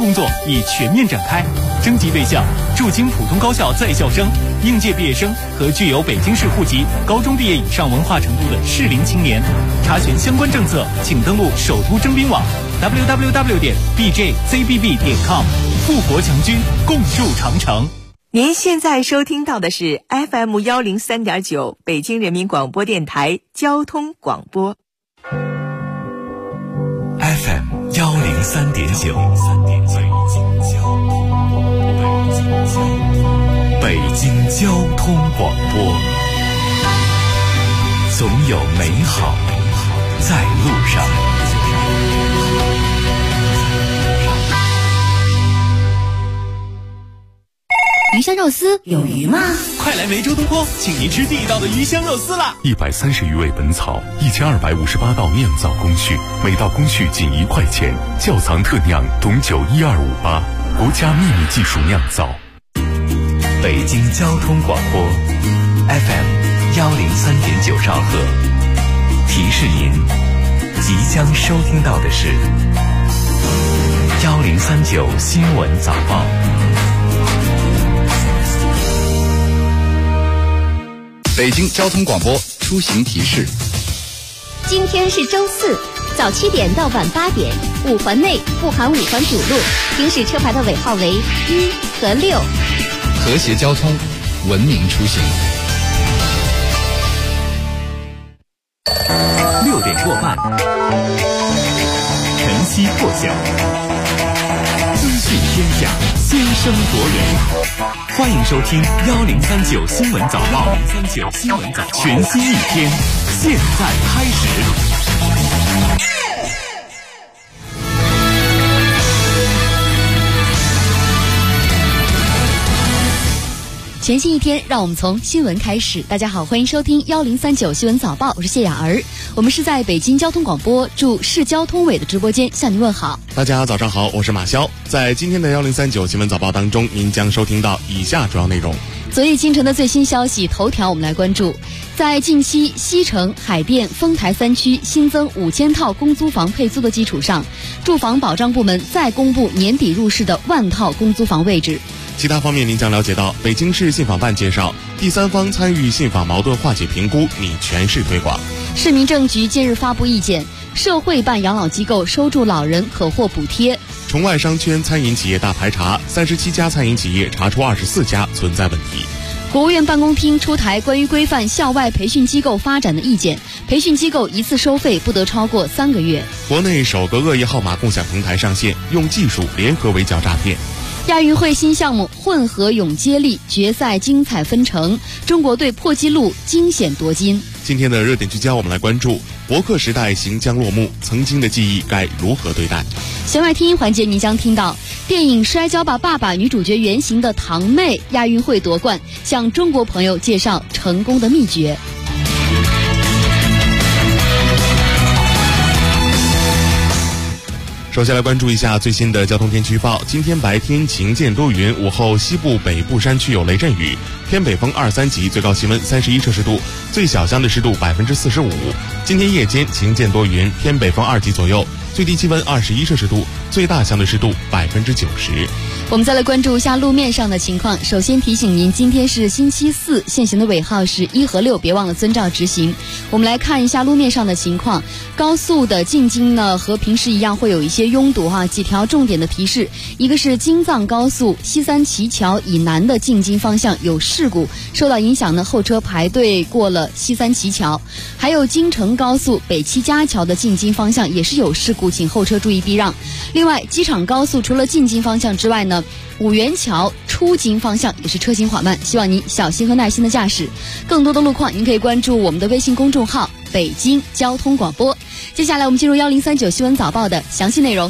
工作已全面展开，征集对象驻京普通高校在校生、应届毕业生和具有北京市户籍、高中毕业以上文化程度的适龄青年。查询相关政策，请登录首都征兵网 www.bjzbb.com。富国强军，共筑长城。 您现在收听到的是 FM 103.9北京人民广播电台交通广播。 FM 103.9，北京交通广播，总有美好在路上。 鱼香肉丝有鱼吗？ 快来梅州东坡，请您吃地道的鱼香肉丝啦 ！130余味本草，1258道酿造工序，每道工序仅1块钱。窖藏特酿董酒12588，国家秘密技术酿造。 北京交通广播 FM 103.9兆赫，提示您即将收听到的是1039新闻早报。 北京交通广播出行提示： 今天是周四，早7点到晚8点，5环内不含5环主路，行驶车牌的尾号为1和6。 和谐交通，文明出行。 6点过半，晨曦破晓，资讯天下，先声夺人。欢迎收听1039新闻早报，1039新闻早报，全新一天，现在开始。 全新一天，让我们从新闻开始。大家好，欢迎收听1039新闻早报，我是谢雅儿。我们是在北京交通广播驻市交通委的直播间向您问好。 大家早上好，我是马潇。在今天的1039新闻早报当中，您将收听到以下主要内容。 昨夜今晨的最新消息头条，我们来关注。在近期西城、海淀、丰台3区新增5000套公租房配租的基础上，住房保障部门再公布年底入市的10000套公租房位置。 其他方面，您将了解到北京市信访办介绍，第三方参与信访矛盾化解评估拟全市推广。 市民政局近日发布意见，社会办养老机构收住老人可获补贴。 崇外商圈餐饮企业大排查，37家餐饮企业查出24家存在问题。 国务院办公厅出台关于规范校外培训机构发展的意见，培训机构一次收费不得超过3个月。 国内首个恶意号码共享平台上线，用技术联合围剿诈骗。 亚运会新项目混合泳接力决赛精彩纷呈，中国队破纪录惊险夺金。 今天的热点聚焦，我们来关注博客时代行将落幕，曾经的记忆该如何对待。 弦外听音环节，您将听到电影《摔跤吧，爸爸》女主角原型的堂妹亚运会夺冠，向中国朋友介绍成功的秘诀。 首先来关注一下最新的交通天气预报。今天白天晴间多云，午后西部北部山区有雷阵雨，偏北风2、3级，最高气温31摄氏度，最小相对湿度45%。今天夜间晴间多云，偏北风2级左右，最低气温21摄氏度，最大相对湿度90%。 我们再来关注一下路面上的情况。首先提醒您，今天是星期四，限行的尾号是1和6，别忘了遵照执行。我们来看一下路面上的情况。高速的进京呢，和平时一样会有一些拥堵几条重点的提示。一个是京藏高速西三旗桥以南的进京方向有事故，受到影响呢，后车排队过了西三旗桥。还有京承高速北七家桥的进京方向也是有事故，请后车注意避让。另外，机场高速除了进京方向之外呢，五元桥出京方向也是车行缓慢，希望您小心和耐心的驾驶。更多的路况您可以关注我们的微信公众号北京交通广播。接下来我们进入1039新闻早报的详细内容。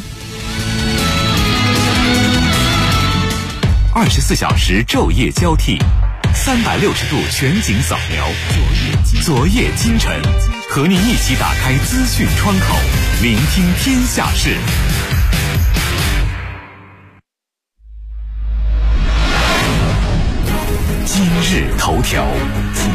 24小时昼夜交替，360度全景扫描，昨夜今晨，和您一起打开资讯窗口，聆听天下事。今日头条。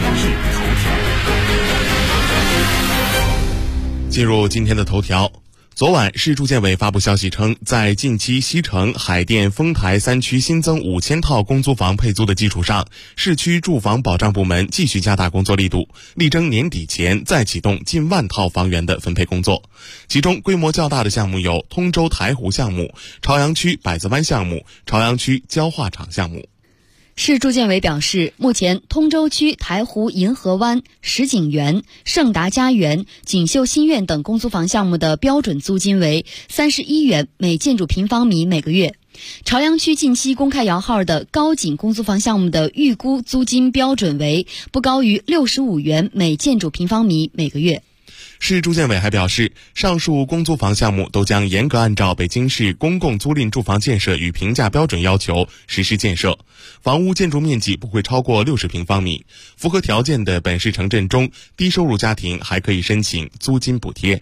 进入今天的头条， 昨晚，市住建委发布消息称，在近期西城、海淀、丰台3区新增5000套公租房配租的基础上，市区住房保障部门继续加大工作力度，力争年底前再启动近万套房源的分配工作。其中规模较大的项目有通州台湖项目、朝阳区百子湾项目、朝阳区焦化厂项目。 市住建委表示，目前通州区台湖银河湾、石景园、盛达家园、锦绣新苑等公租房项目的标准租金为31元每建筑平方米每个月。朝阳区近期公开摇号的高景公租房项目的预估租金标准为不高于65元每建筑平方米每个月。 市住建委还表示，上述公租房项目都将严格按照北京市公共租赁住房建设与评价标准要求实施建设，房屋建筑面积不会超过60平方米。符合条件的本市城镇中，低收入家庭还可以申请租金补贴。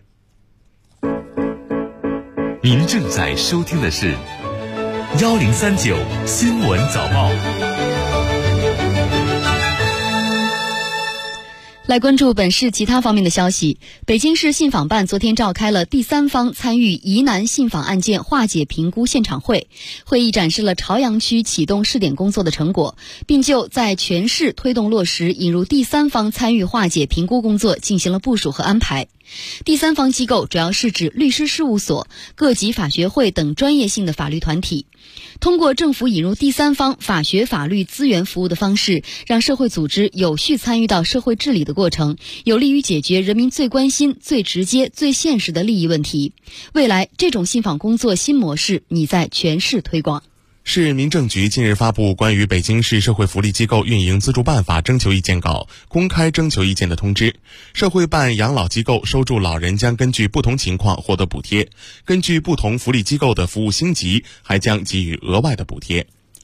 您正在收听的是1039新闻早报。 来关注本市其他方面的消息。北京市信访办昨天召开了第三方参与疑难信访案件化解评估现场会，会议展示了朝阳区启动试点工作的成果，并就在全市推动落实引入第三方参与化解评估工作进行了部署和安排。第三方机构主要是指律师事务所、各级法学会等专业性的法律团体。通过政府引入第三方法学法律资源服务的方式，让社会组织有序参与到社会治理的过程，有利于解决人民最关心、最直接、最现实的利益问题。未来这种信访工作新模式拟在全市推广。 市民政局近日发布关于北京市社会福利机构运营资助办法征求意见稿，公开征求意见的通知。社会办养老机构收住老人将根据不同情况获得补贴，根据不同福利机构的服务星级，还将给予额外的补贴。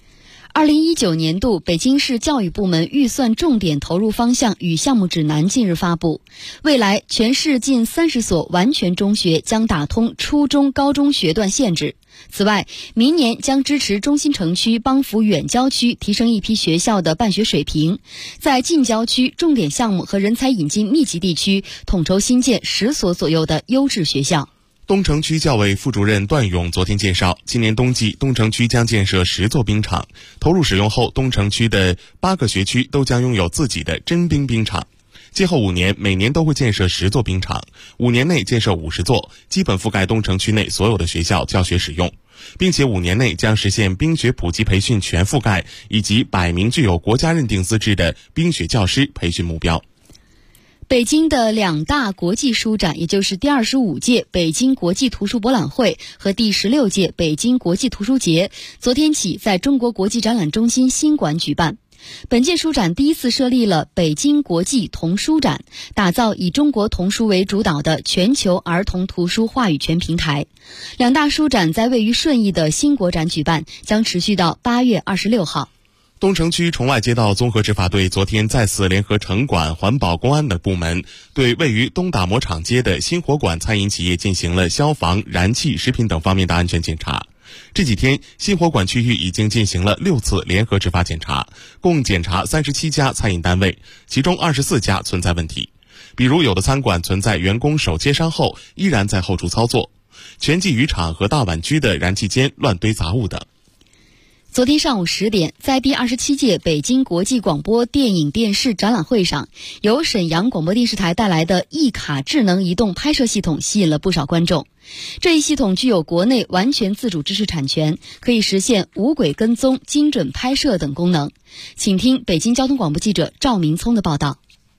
2019年度北京市教育部门预算重点投入方向与项目指南近日发布，未来全市近30所完全中学将打通初中、高中学段限制。此外，明年将支持中心城区帮扶远郊区提升一批学校的办学水平，在近郊区重点项目和人才引进密集地区统筹新建10所左右的优质学校。 东城区教委副主任段勇昨天介绍，今年冬季东城区将建设10座冰场，投入使用后，东城区的8个学区都将拥有自己的真冰冰场。今后5年，每年都会建设10座冰场，5年内建设50座，基本覆盖东城区内所有的学校教学使用，并且5年内将实现冰雪普及培训全覆盖，以及100名具有国家认定资质的冰雪教师培训目标。 北京的2大国际书展，也就是第25届北京国际图书博览会和第16届北京国际图书节，昨天起在中国国际展览中心新馆举办。本届书展第一次设立了北京国际童书展，打造以中国童书为主导的全球儿童图书话语权平台。2大书展在位于顺义的新国展举办，将持续到8月26号。 东城区崇外街道综合执法队昨天再次联合城管、环保、公安等部门，对位于东打磨厂街的新火馆餐饮企业进行了消防、燃气、食品等方面的安全检查。这几天，新火馆区域已经进行了6次联合执法检查，共检查37家餐饮单位，其中24家存在问题。比如有的餐馆存在员工手切伤后依然在后厨操作，全季渔场和大碗居的燃气间乱堆杂物等。 昨天上午10点，在第27届北京国际广播电影电视展览会上，由沈阳广播电视台带来的一卡智能移动拍摄系统吸引了不少观众。这一系统具有国内完全自主知识产权，可以实现无轨跟踪、精准拍摄等功能。请听北京交通广播记者赵明聪的报道。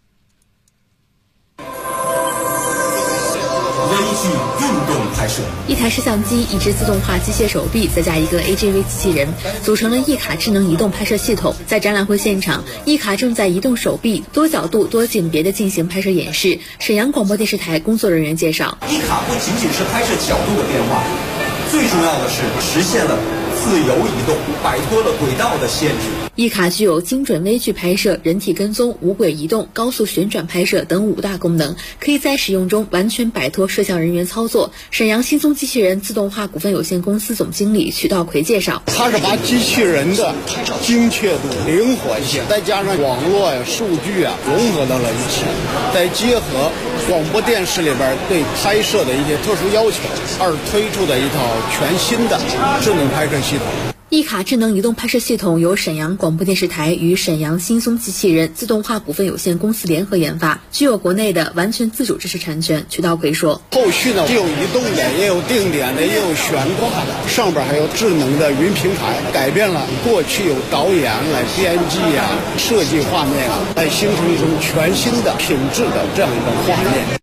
微距运动拍摄， 一台摄像机、一只自动化机械手臂，再加一个 AGV 机器人，组成了一卡智能移动拍摄系统。在展览会现场，一卡正在移动手臂，多角度、多景别的进行拍摄演示。沈阳广播电视台工作人员介绍， 一卡不仅仅是拍摄角度的变化，最重要的是实现了自由移动，摆脱了轨道的限制。 一卡具有精准微距拍摄、人体跟踪、无轨移动、高速旋转拍摄等5大功能，可以在使用中完全摆脱摄像人员操作。沈阳新松机器人自动化股份有限公司总经理曲道奎介绍， 它是把机器人的精确度、灵活性，再加上网络呀、数据啊融合到了一起，再结合广播电视里边对拍摄的一些特殊要求而推出的一套全新的智能拍摄系统。 一卡智能移动拍摄系统由沈阳广播电视台与沈阳新松机器人自动化股份有限公司联合研发，具有国内的完全自主知识产权。曲道奎说， 后续呢，既有移动的，也有定点的，也有悬挂的，上边还有智能的云平台，改变了过去有导演来编辑设计画面来形成一种全新的品质的这样一种画面。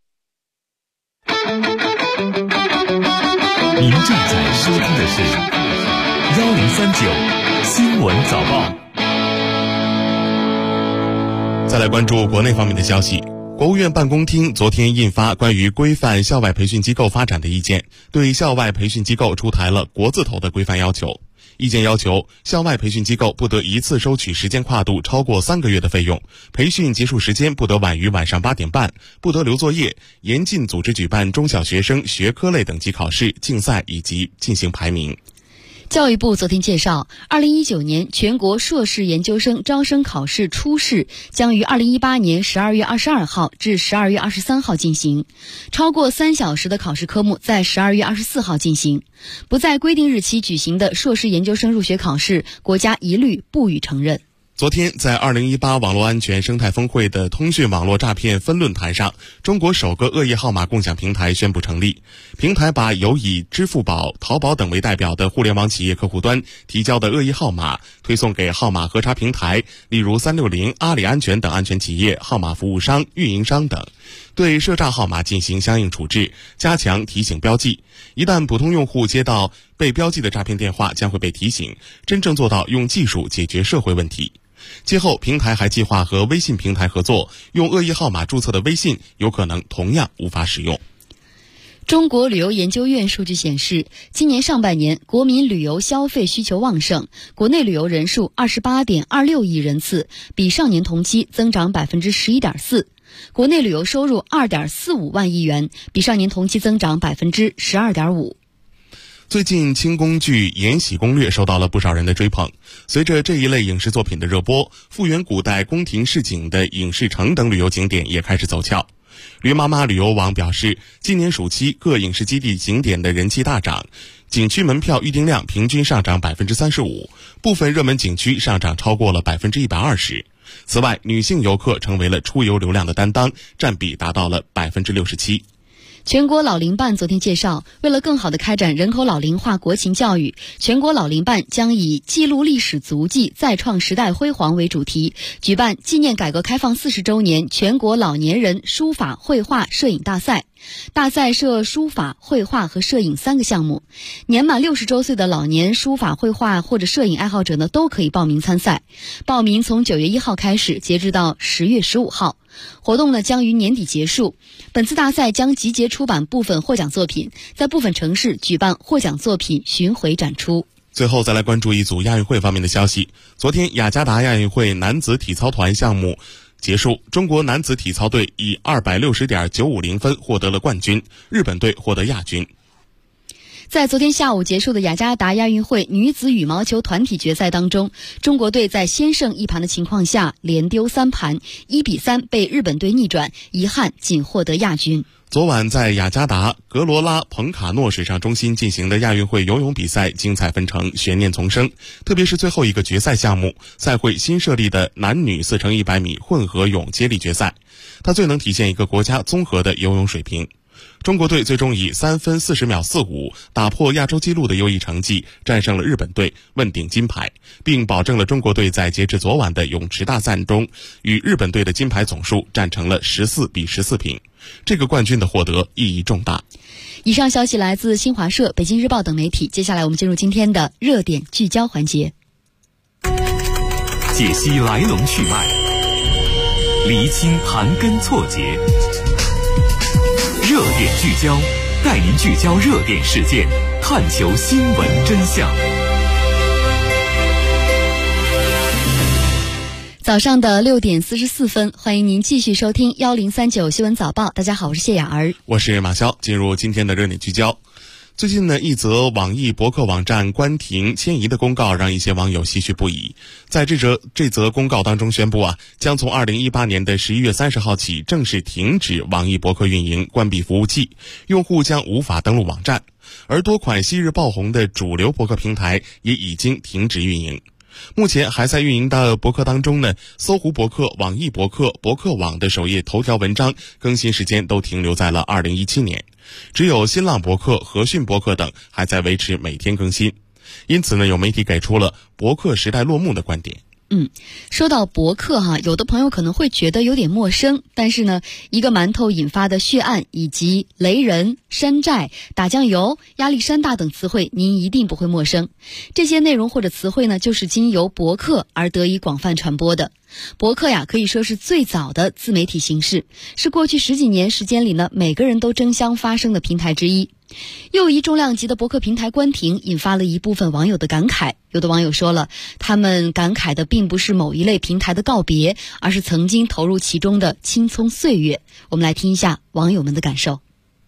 您正在收听的是1039新闻早报。 再来关注国内方面的消息。国务院办公厅昨天印发关于规范校外培训机构发展的意见，对校外培训机构出台了国字头的规范要求。意见要求，校外培训机构不得一次收取时间跨度超过3个月的费用，培训结束时间不得晚于晚上8点半，不得留作业，严禁组织举办中小学生学科类等级考试、竞赛以及进行排名。 教育部昨天介绍，2019年全国硕士研究生招生考试初试将于2018年12月22号至12月23号进行，超过3小时的考试科目在12月24号进行。不在规定日期举行的硕士研究生入学考试，国家一律不予承认。 昨天，在2018网络安全生态峰会的通讯网络诈骗分论坛上，中国首个恶意号码共享平台宣布成立。平台把有以支付宝、淘宝等为代表的互联网企业客户端提交的恶意号码推送给号码核查平台，例如360、阿里安全等安全企业、号码服务商、运营商等，对涉诈号码进行相应处置，加强提醒标记。一旦普通用户接到被标记的诈骗电话，将会被提醒，真正做到用技术解决社会问题。今后，平台还计划和微信平台合作，用恶意号码注册的微信有可能同样无法使用。 中国旅游研究院数据显示，今年上半年国民旅游消费需求旺盛，国内旅游人数28.26亿人次，比上年同期增长11.4%。国内旅游收入2.45万亿元，比上年同期增长12.5%。 最近清宫剧《延禧攻略》受到了不少人的追捧。随着这一类影视作品的热播，复原古代宫廷市井的影视城等旅游景点也开始走俏。驴妈妈旅游网表示，今年暑期各影视基地景点的人气大涨，景区门票预订量平均上涨35%，部分热门景区上涨超过了120%。此外，女性游客成为了出游流量的担当，占比达到了67%。 全国老龄办昨天介绍，为了更好地开展人口老龄化国情教育，全国老龄办将以记录历史足迹，再创时代辉煌为主题，举办纪念改革开放40周年全国老年人书法、绘画、摄影大赛。大赛设书法、绘画和摄影3个项目，年满60周岁的老年书法、绘画或者摄影爱好者呢，都可以报名参赛。报名从9月1号开始，截止到10月15号。活动呢将于年底结束。本次大赛将集结出版部分获奖作品，在部分城市举办获奖作品巡回展出。 最后再来关注一组亚运会方面的消息。昨天雅加达亚运会男子体操团项目结束，中国男子体操队以260.950分获得了冠军，日本队获得亚军。 在昨天下午结束的雅加达亚运会女子羽毛球团体决赛当中，中国队在先胜1盘的情况下连丢3盘，1-3被日本队逆转，遗憾仅获得亚军。 昨晚在雅加达格罗拉彭卡诺水上中心进行的亚运会游泳比赛精彩纷呈，悬念丛生，特别是最后一个决赛项目，赛会新设立的男女4×100米混合泳接力决赛，它最能体现一个国家综合的游泳水平。中国队最终以3分40秒45打破亚洲纪录的优异成绩，战胜了日本队，问鼎金牌，并保证了中国队在截至昨晚的泳池大赛中与日本队的金牌总数战成了14-14平。这个冠军的获得意义重大。 以上消息来自新华社、北京日报等媒体。接下来我们进入今天的热点聚焦环节， 解析来龙去脉，厘清盘根错节。热点聚焦，带您聚焦热点事件，探求新闻真相。 早上的6点44分，欢迎您继续收听1039新闻早报。大家好，我是谢雅儿， 我是马潇。进入今天的热点聚焦。 最近呢，一则网易博客网站关停迁移的公告让一些网友唏嘘不已。在这则公告当中宣布将从2018年的11月30号起正式停止网易博客运营，关闭服务器，用户将无法登录网站。而多款昔日爆红的主流博客平台也已经停止运营。目前还在运营的博客当中呢，搜狐博客、网易博客、博客网的首页头条文章更新时间都停留在了2017年，只有新浪博客、和讯博客等还在维持每天更新。因此呢，有媒体给出了博客时代落幕的观点。 说到博客有的朋友可能会觉得有点陌生，但是呢，一个馒头引发的血案以及雷人、山寨、打酱油、压力山大等词汇，您一定不会陌生。这些内容或者词汇呢，就是经由博客而得以广泛传播的。博客可以说是最早的自媒体形式，是过去10几年时间里呢，每个人都争相发声的平台之一。又一重量级的博客平台关停，引发了一部分网友的感慨。有的网友说了，他们感慨的并不是某一类平台的告别，而是曾经投入其中的青葱岁月。我们来听一下网友们的感受。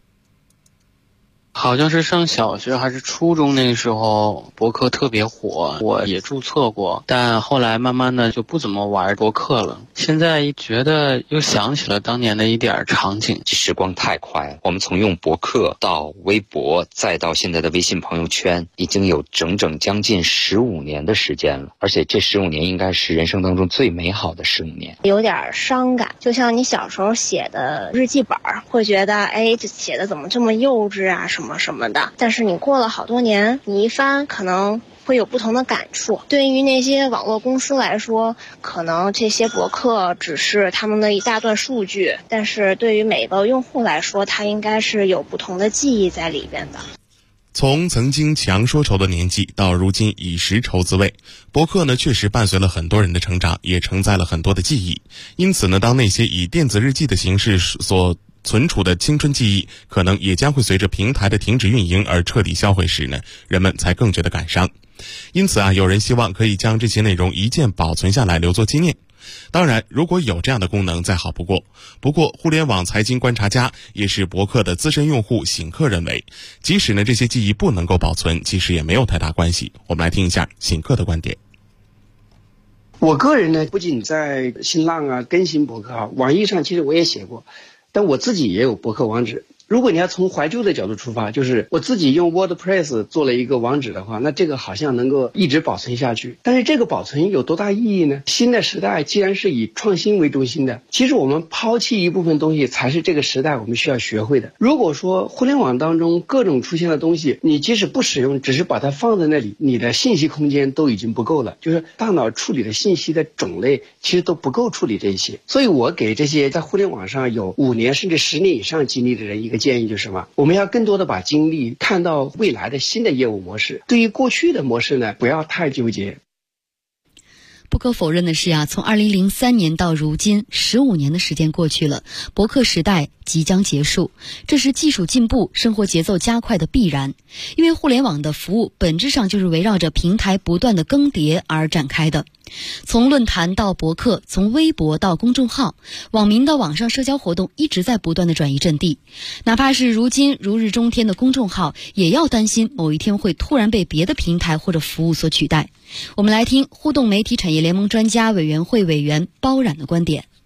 好像是上小学还是初中那个时候，博客特别火，我也注册过，但后来慢慢的就不怎么玩博客了。现在觉得又想起了当年的一点场景。 时光太快，我们从用博客到微博，再到现在的微信朋友圈，已经有整整将近15年的时间了。而且这15年应该是人生当中最美好的15年。 有点伤感，就像你小时候写的日记本，会觉得这写的怎么这么幼稚啊什么什么的，但是你过了好多年，你一翻可能会有不同的感触。对于那些网络公司来说，可能这些博客只是他们的一大段数据，但是对于每个用户来说，它应该是有不同的记忆在里边的。 从曾经强说愁的年纪到如今已识愁滋味，博客呢确实伴随了很多人的成长，也承载了很多的记忆。因此呢，当那些以电子日记的形式所存储的青春记忆可能也将会随着平台的停止运营而彻底销毁时呢，人们才更觉得感伤。因此有人希望可以将这些内容一键保存下来，留作纪念。当然，如果有这样的功能再好不过。不过互联网财经观察家也是博客的资深用户醒客认为，即使呢这些记忆不能够保存，其实也没有太大关系。我们来听一下醒客的观点。 我个人呢，不仅在新浪更新博客网易上其实我也写过，但我自己也有博客网址。如果你要从怀旧的角度出发，就是我自己用 WordPress 做了一个网址的话，那这个好像能够一直保存下去。但是这个保存有多大意义呢？新的时代既然是以创新为中心的，其实我们抛弃一部分东西才是这个时代我们需要学会的。如果说互联网当中各种出现的东西，你即使不使用，只是把它放在那里，你的信息空间都已经不够了，就是大脑处理的信息的种类其实都不够处理这些。所以我给这些在互联网上有5年甚至10年以上经历的人一个建议，就是什么？我们要更多的把精力看到未来的新的业务模式，对于过去的模式呢，不要太纠结。 不可否认的是从2003年到如今15年的时间过去了，博客时代即将结束，这是技术进步、生活节奏加快的必然。因为互联网的服务本质上就是围绕着平台不断的更迭而展开的。从论坛到博客，从微博到公众号，网民的网上社交活动一直在不断的转移阵地。哪怕是如今如日中天的公众号，也要担心某一天会突然被别的平台或者服务所取代。我们来听互动媒体产业联盟专家委员会委员包冉的观点。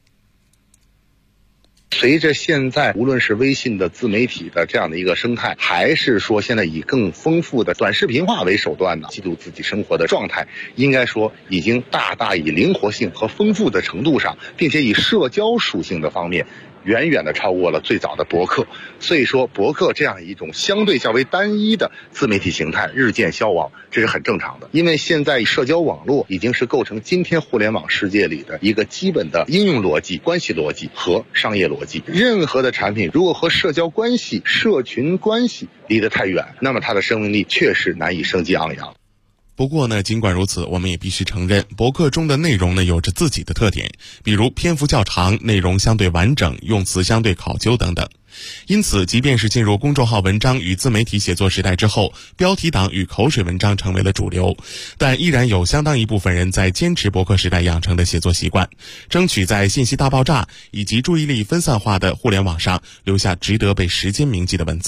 随着现在无论是微信的自媒体的这样的一个生态，还是说现在以更丰富的短视频化为手段呢，记录自己生活的状态，应该说已经大大以灵活性和丰富的程度上，并且以社交属性的方面远远的超过了最早的博客。所以说博客这样一种相对较为单一的自媒体形态日渐消亡，这是很正常的。因为现在社交网络已经是构成今天互联网世界里的一个基本的应用逻辑、关系逻辑和商业逻辑。任何的产品如果和社交关系、社群关系离得太远，那么它的生命力确实难以生机昂扬。 不过呢，尽管如此，我们也必须承认，博客中的内容呢有着自己的特点，比如篇幅较长、内容相对完整、用词相对考究等等。因此，即便是进入公众号文章与自媒体写作时代之后，标题党与口水文章成为了主流，但依然有相当一部分人在坚持博客时代养成的写作习惯，争取在信息大爆炸以及注意力分散化的互联网上留下值得被时间铭记的文字。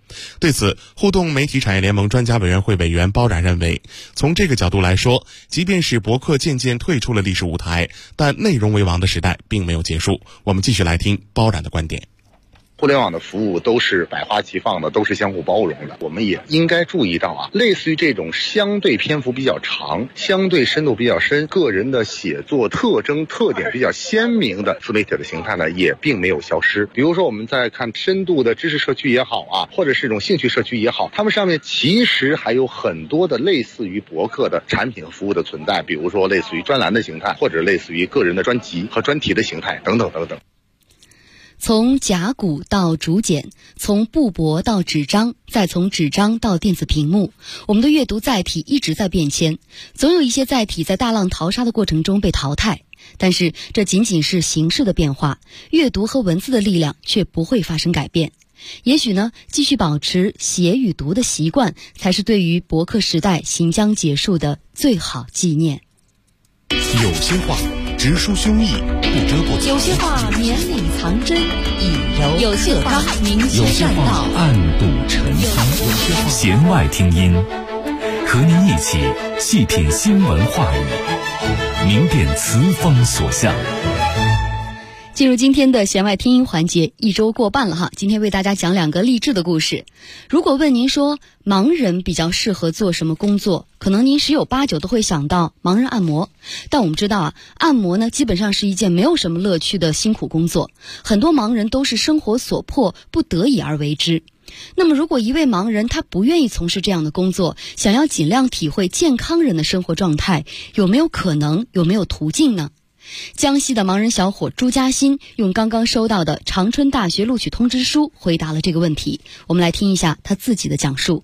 对此，互动媒体产业联盟专家委员会委员包冉认为，从这个角度来说，即便是博客渐渐退出了历史舞台，但内容为王的时代并没有结束。我们继续来听包冉的观点。 互联网的服务都是百花齐放的，都是相互包容的。我们也应该注意到类似于这种相对篇幅比较长、相对深度比较深、个人的写作特征特点比较鲜明的自媒体的形态呢，也并没有消失。比如说我们在看深度的知识社区也好或者是一种兴趣社区也好，它们上面其实还有很多的类似于博客的产品和服务的存在，比如说类似于专栏的形态，或者类似于个人的专辑和专题的形态等等等等。 从甲骨到竹简，从布帛到纸张，再从纸张到电子屏幕，我们的阅读载体一直在变迁，总有一些载体在大浪淘沙的过程中被淘汰，但是这仅仅是形式的变化，阅读和文字的力量却不会发生改变。也许呢，继续保持写与读的习惯，才是对于博客时代行将结束的最好纪念。 有些话直抒胸臆，不遮不藏； 有些话绵里藏针，以柔有些话明确善道， 暗度陈仓。弦外听音，和您一起细品新闻话语，明辨词风所向。 进入今天的弦外听音环节，一周过半了哈，今天为大家讲2个励志的故事。如果问您说盲人比较适合做什么工作，可能您10有8九都会想到盲人按摩。但我们知道按摩呢基本上是一件没有什么乐趣的辛苦工作，很多盲人都是生活所迫，不得已而为之。那么如果一位盲人他不愿意从事这样的工作，想要尽量体会健康人的生活状态，有没有可能，有没有途径呢？江西的盲人小伙朱嘉欣用刚刚收到的长春大学录取通知书回答了这个问题。我们来听一下他自己的讲述。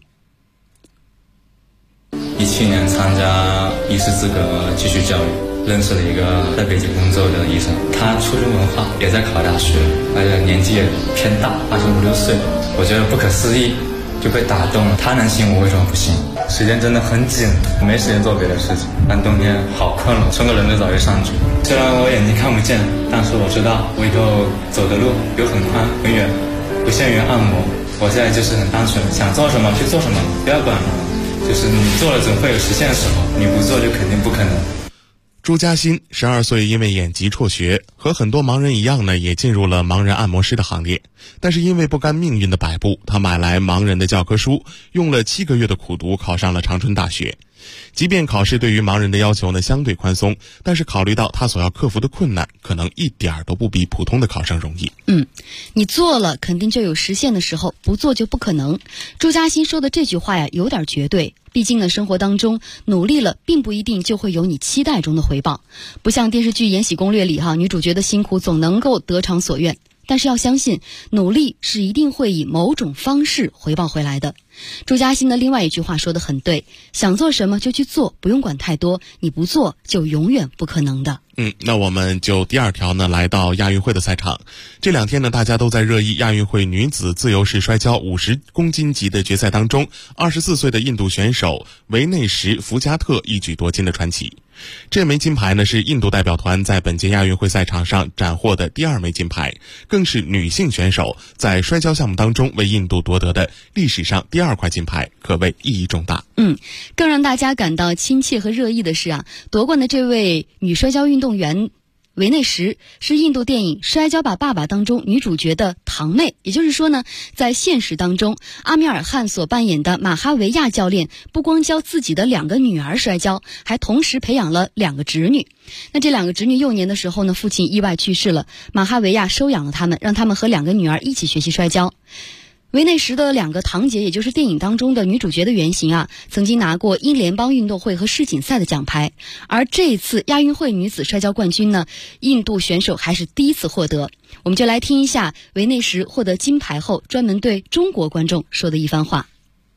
17年参加医师资格继续教育，认识了一个在北京工作的医生，他初中文化，也在考大学，而且年纪也偏大，25、26岁，我觉得不可思议，就被打动了。他能行，我为什么不行？时间真的很紧，没时间做别的事情。但冬天好困了，冲个冷水澡就上去。虽然我眼睛看不见，但是我知道我以后走的路有很宽很远，不限于按摩。我现在就是很单纯，想做什么去做什么，不要管了。就是你做了总会有实现的时候，你不做就肯定不可能。 朱嘉欣12岁，因为眼疾辍学，和很多盲人一样呢，也进入了盲人按摩师的行列。但是因为不甘命运的摆布，他买来盲人的教科书，用了7个月的苦读，考上了长春大学。即便考试对于盲人的要求呢相对宽松，但是考虑到他所要克服的困难，可能一点都不比普通的考生容易。 你做了肯定就有实现的时候，不做就不可能。朱嘉欣说的这句话呀，有点绝对。毕竟呢，生活当中努力了，并不一定就会有你期待中的回报。不像电视剧《延禧攻略》里女主角的辛苦总能够得偿所愿。但是要相信，努力是一定会以某种方式回报回来的。朱嘉欣的另外一句话说得很对，想做什么就去做，不用管太多，你不做就永远不可能的。 那我们就第2条呢，来到亚运会的赛场。这2天呢，大家都在热议亚运会女子自由式摔跤50公斤级的决赛当中，24岁的印度选手维内什·福加特一举夺金的传奇。这枚金牌呢，是印度代表团在本届亚运会赛场上斩获的第2枚金牌，更是女性选手在摔跤项目当中为印度夺得的历史上第2块金牌，可谓意义重大。 更让大家感到亲切和热议的是夺冠的这位女摔跤运动员维内什是印度电影《摔跤吧，爸爸》当中女主角的堂妹。也就是说呢，在现实当中，阿米尔汗所扮演的马哈维亚教练不光教自己的2个女儿摔跤，还同时培养了2个侄女。那这2个侄女幼年的时候呢，父亲意外去世了，马哈维亚收养了他们，让他们和2个女儿一起学习摔跤。维内什的2个堂姐，也就是电影当中的女主角的原型曾经拿过英联邦运动会和世锦赛的奖牌。而这一次亚运会女子摔跤冠军呢，印度选手还是第1次获得。我们就来听一下维内什获得金牌后专门对中国观众说的一番话。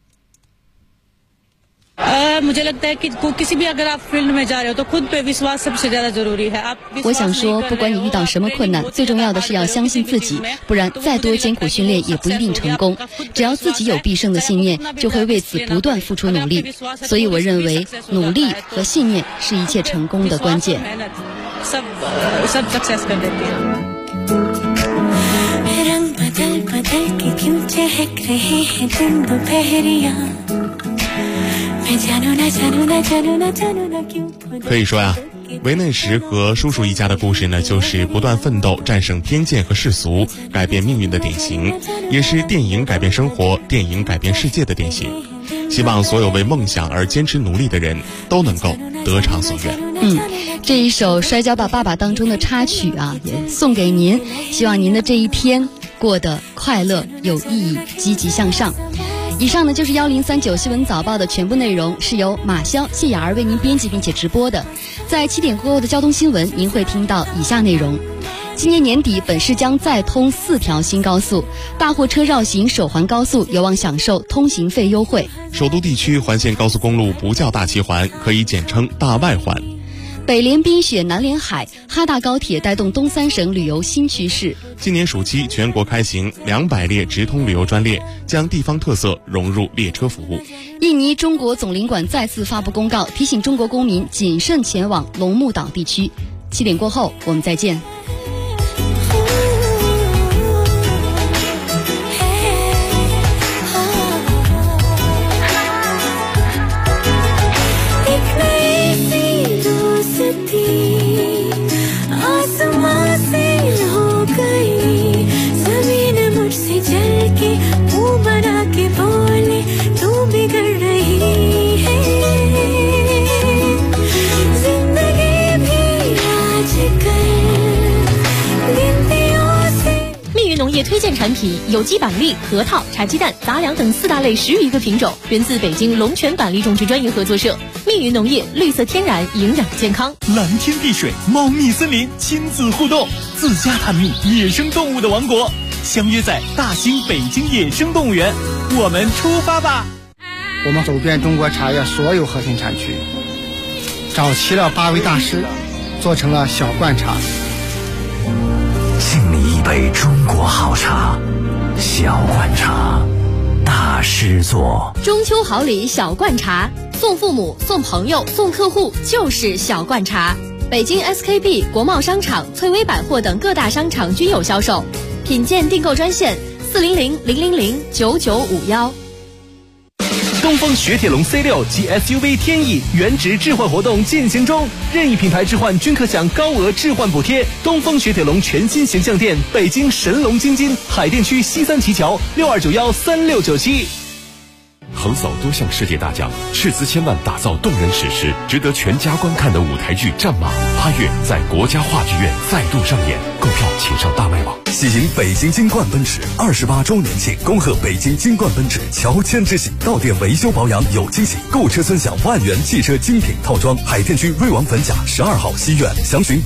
我想说，不管你遇到什么困难，最重要的是要相信自己，不然再多艰苦训练也不一定成功。只要自己有必胜的信念，就会为此不断付出努力。所以我认为，努力和信念是一切成功的关键。 可以说呀，维内什和叔叔一家的故事呢，就是不断奋斗、战胜偏见和世俗、改变命运的典型，也是电影改变生活、电影改变世界的典型。希望所有为梦想而坚持努力的人都能够得偿所愿。 这一首《摔跤吧，爸爸》当中的插曲啊，也送给您，希望您的这一天过得快乐、有意义、积极向上。以上呢就是1039新闻早报的全部内容，是由马潇、谢雅儿为您编辑并且直播的。在7点过后的交通新闻，您会听到以下内容：今年年底，本市将再通4条新高速，大货车绕行首环高速有望享受通行费优惠。 首都地区环线高速公路不叫大七环，可以简称大外环。 北连冰雪，南连海，哈大高铁带动东3省旅游新趋势。 今年暑期全国开行200列直通旅游专列，将地方特色融入列车服务。 印尼中国总领馆再次发布公告，提醒中国公民谨慎前往龙目岛地区。7点过后，我们再见。 农业推荐产品有机板栗、核桃、茶鸡蛋、杂粮等4大类10余个品种，源自北京龙泉板栗种植专业合作社。密云农业，绿色天然，营养健康。 蓝天碧水，茂密森林，亲子互动，自家探秘野生动物的王国，相约在大兴北京野生动物园，我们出发吧！ 我们走遍中国茶叶所有核心产区，找齐了8位大师，做成了小罐茶。 敬你一杯中国好茶，小罐茶，大师做。 中秋好礼小罐茶，送父母、送朋友、送客户就是小罐茶。北京 SKP、国贸商场、翠微百货等各大商场均有销售。品鉴订购专线400-000-9951。 东风雪铁龙 C6 及 SUV 天翼原值置换活动进行中，任意品牌置换均可享高额置换补贴。东风雪铁龙全新形象店，北京神龙京津海淀区西三旗桥62913697。 横扫多项世界大奖，斥资千万打造动人史诗，值得全家观看的舞台剧《战马》8月在国家话剧院再度上演。购票请上大麦网。 喜迎北京金冠奔驰28周年庆，恭贺北京金冠奔驰乔迁之喜，到店维修保养有惊喜，购车尊享万元汽车精品套装。海淀区瑞王粉甲12号西苑，详询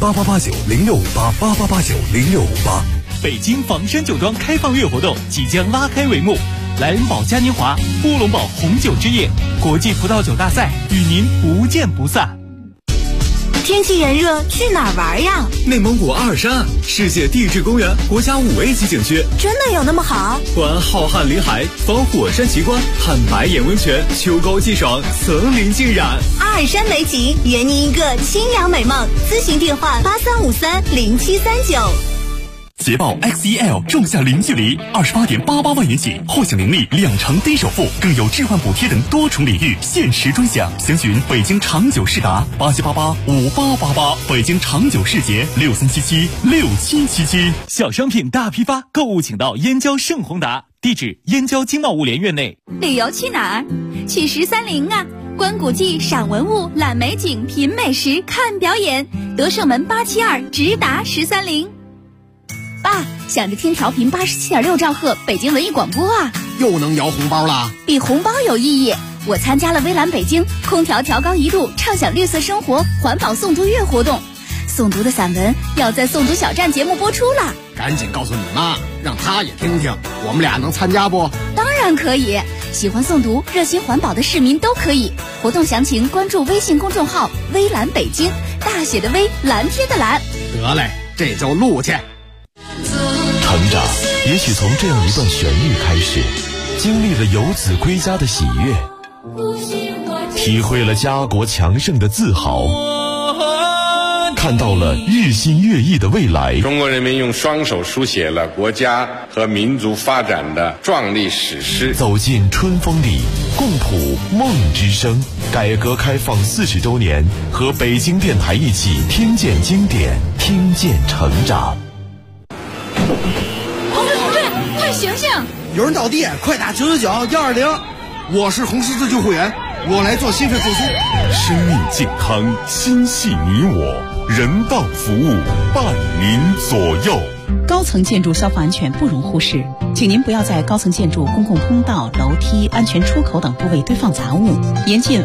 8889065888890658。 北京房山酒庄开放月活动即将拉开帷幕，莱茵堡嘉年华、乌龙堡红酒之夜、国际葡萄酒大赛与您不见不散。 天气炎热，去哪儿玩呀？ 内蒙古阿尔山世界地质公园国家5A 级景区， 真的有那么好？ 观浩瀚林海，访火山奇观，看白眼温泉，秋高气爽，层林尽染。 阿尔山美景，圆您一个清凉美梦。咨询电话83530739。 捷豹 XEL 仲夏零距离28.88万元起，获享年利2成低首付，更有置换补贴等多重礼遇，限时专享。详询北京长久世达87885888，北京长久世捷63776777。 小商品大批发，购物请到燕郊盛宏达，地址燕郊经贸物联院内。 旅游去哪儿？去13陵啊！观古迹、赏文物、览美景、品美食、看表演，德胜门872直达13陵。爸，想着听调频87.6兆赫北京文艺广播啊， 又能摇红包啦！ 比红包有意义。我参加了微蓝北京空调调高1度，畅享绿色生活环保诵读月活动，诵读的散文要在诵读小站节目播出了。 赶紧告诉你妈，让她也听听，我们俩能参加不？ 当然可以，喜欢诵读、热心环保的市民都可以。活动详情关注微信公众号微蓝北京，大写的微，蓝天的蓝。 得嘞，这就录去。 成长也许从这样一段旋律开始，经历了游子归家的喜悦，体会了家国强盛的自豪， 看到了日新月异的未来。 中国人民用双手书写了国家和民族发展的壮丽史诗。 走进春风里，共谱梦之声。改革开放40周年，和北京电台一起听见经典，听见成长。 同志，快醒醒！ 有人倒地，快打999-120。我是红十字救护员，我来做心肺复苏。 生命健康，心系你我，人道服务伴您左右。 高层建筑消防安全不容忽视，请您不要在高层建筑公共通道、楼梯、安全出口等部位堆放杂物，严禁